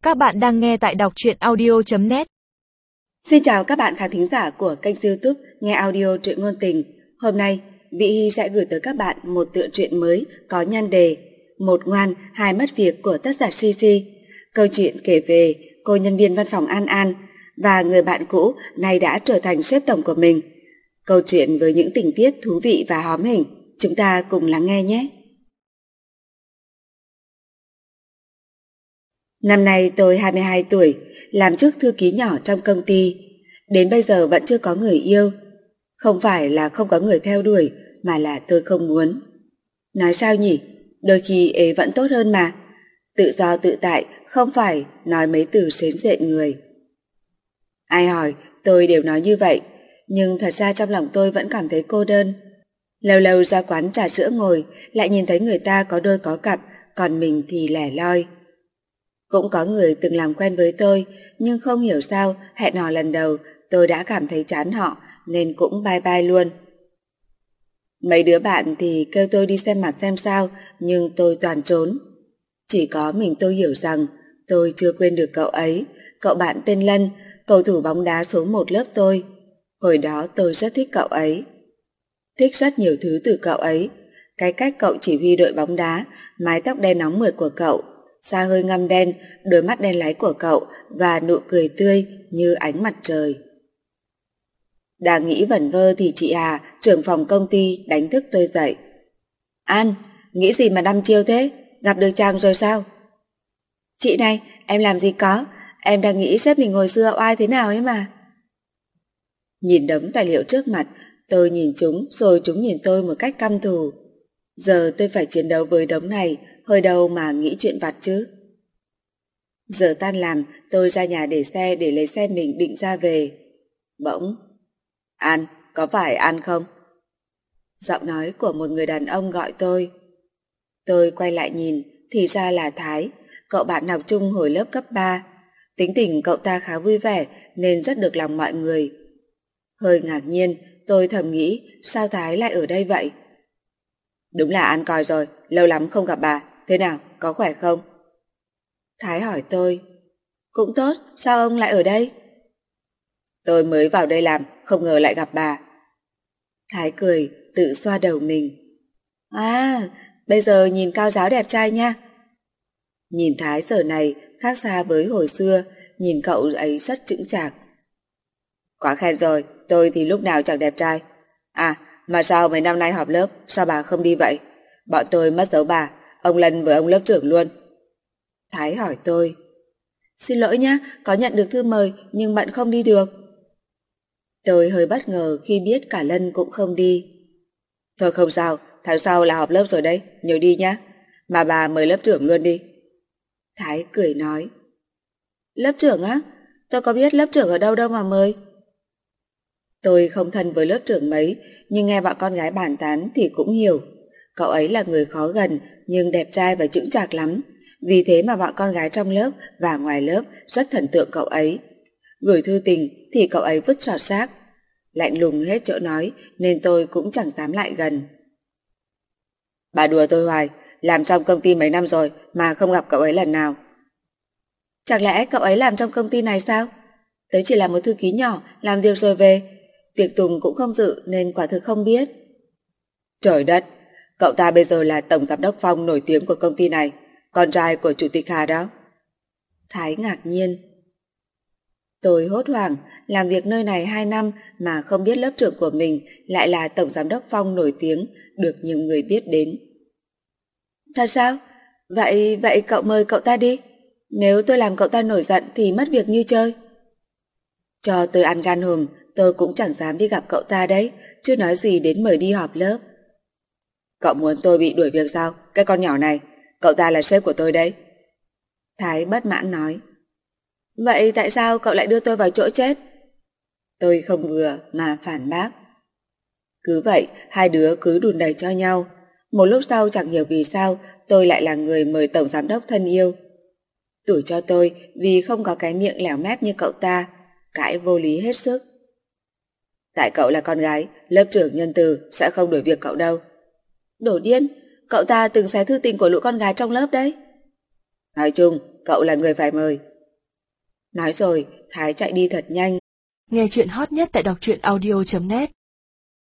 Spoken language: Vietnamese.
Các bạn đang nghe tại đọc truyện audio.net. Xin chào các bạn khán thính giả của kênh YouTube Nghe Audio Truyện Ngôn Tình. Hôm nay, Vị Hy sẽ gửi tới các bạn một tựa truyện mới có nhan đề Một ngoan, hai mất việc của tác giả Sisi. Câu chuyện kể về cô nhân viên văn phòng An An và người bạn cũ nay đã trở thành sếp tổng của mình. Câu chuyện với những tình tiết thú vị và hóm hỉnh. Chúng ta cùng lắng nghe nhé. Năm nay tôi 22 tuổi, làm chức thư ký nhỏ trong công ty. Đến bây giờ vẫn chưa có người yêu. Không phải là không có người theo đuổi, mà là tôi không muốn. Nói sao nhỉ? Đôi khi ấy vẫn tốt hơn mà. Tự do tự tại, không phải nói mấy từ sến rện người. Ai hỏi, tôi đều nói như vậy. Nhưng thật ra trong lòng tôi vẫn cảm thấy cô đơn. Lâu lâu ra quán trà sữa ngồi, lại nhìn thấy người ta có đôi có cặp, còn mình thì lẻ loi. Cũng có người từng làm quen với tôi, nhưng không hiểu sao hẹn hò lần đầu tôi đã cảm thấy chán họ nên cũng bye bye luôn. Mấy đứa bạn thì kêu tôi đi xem mặt xem sao, nhưng tôi toàn trốn. Chỉ có mình tôi hiểu rằng tôi chưa quên được cậu ấy, cậu bạn tên Lân, cầu thủ bóng đá số 1 lớp tôi. Hồi đó tôi rất thích cậu ấy. Thích rất nhiều thứ từ cậu ấy. Cái cách cậu chỉ huy đội bóng đá, mái tóc đen nóng mượt của cậu, da hơi ngăm đen, đôi mắt đen láy của cậu và nụ cười tươi như ánh mặt trời. Đang nghĩ vẩn vơ thì chị Hà, trưởng phòng công ty, đánh thức tôi dậy. An, nghĩ gì mà đăm chiêu thế? Gặp được chàng rồi sao? Chị này, em làm gì có, em đang nghĩ sếp mình hồi xưa oai thế nào ấy mà. Nhìn đống tài liệu trước mặt, tôi nhìn chúng rồi chúng nhìn tôi một cách căm thù. Giờ tôi phải chiến đấu với đống này, hơi đâu mà nghĩ chuyện vặt chứ. Giờ tan làm, tôi ra nhà để xe để lấy xe mình định ra về. Bỗng, An, có phải An không? Giọng nói của một người đàn ông gọi tôi. Tôi quay lại nhìn, thì ra là Thái, cậu bạn học chung hồi lớp cấp 3. Tính tình cậu ta khá vui vẻ nên rất được lòng mọi người. Hơi ngạc nhiên, tôi thầm nghĩ sao Thái lại ở đây vậy? Đúng là An coi rồi, lâu lắm không gặp bà, thế nào, có khỏe không? Thái hỏi tôi. Cũng tốt, sao ông lại ở đây? Tôi mới vào đây làm, không ngờ lại gặp bà. Thái cười, tự xoa đầu mình. À, bây giờ nhìn cao ráo đẹp trai nha. Nhìn Thái giờ này khác xa với hồi xưa, nhìn cậu ấy rất chững chạc. Quá khen rồi, tôi thì lúc nào chẳng đẹp trai. À, mà sao mấy năm nay họp lớp, sao bà không đi vậy? Bọn tôi mất dấu bà, ông Lân với ông lớp trưởng luôn. Thái hỏi tôi. Xin lỗi nhá, có nhận được thư mời nhưng bận không đi được. Tôi hơi bất ngờ khi biết cả Lân cũng không đi. Thôi không sao, tháng sau là họp lớp rồi đấy, nhớ đi nhá. Mà bà mời lớp trưởng luôn đi. Thái cười nói. Lớp trưởng á? Tôi có biết lớp trưởng ở đâu đâu mà mời. Tôi không thân với lớp trưởng mấy, nhưng nghe bọn con gái bàn tán thì cũng hiểu. Cậu ấy là người khó gần nhưng đẹp trai và chững chạc lắm. Vì thế mà bọn con gái trong lớp và ngoài lớp rất thần tượng cậu ấy. Gửi thư tình thì cậu ấy vứt trọt xác. Lạnh lùng hết chỗ nói nên tôi cũng chẳng dám lại gần. Bà đùa tôi hoài, làm trong công ty mấy năm rồi mà không gặp cậu ấy lần nào. Chẳng lẽ cậu ấy làm trong công ty này sao? Tớ chỉ là một thư ký nhỏ, làm việc rồi về. Tiệc tùng cũng không dự nên quả thực không biết. Trời đất, cậu ta bây giờ là tổng giám đốc Phong nổi tiếng của công ty này, con trai của chủ tịch Hà đó. Thái ngạc nhiên. Tôi hốt hoảng, làm việc nơi này 2 năm mà không biết lớp trưởng của mình lại là tổng giám đốc Phong nổi tiếng, được nhiều người biết đến. Thật sao? Vậy cậu mời cậu ta đi. Nếu tôi làm cậu ta nổi giận thì mất việc như chơi. Cho tôi ăn gan hùm, tôi cũng chẳng dám đi gặp cậu ta đấy, chứ nói gì đến mời đi họp lớp. Cậu muốn tôi bị đuổi việc sao? Cái con nhỏ này, cậu ta là sếp của tôi đấy. Thái bất mãn nói. Vậy tại sao cậu lại đưa tôi vào chỗ chết? Tôi không vừa mà phản bác. Cứ vậy, hai đứa cứ đùn đẩy cho nhau. Một lúc sau chẳng hiểu vì sao tôi lại là người mời tổng giám đốc thân yêu. Tủi cho tôi vì không có cái miệng lẻo mép như cậu ta, cãi vô lý hết sức. Tại cậu là con gái, lớp trưởng nhân từ sẽ không đuổi việc cậu đâu. Đổ điên, cậu ta từng xé thư tình của lũ con gái trong lớp đấy. Nói chung, cậu là người phải mời, Nói rồi, Thái chạy đi thật nhanh. Nghe chuyện hot nhất tại đọc truyện audio.net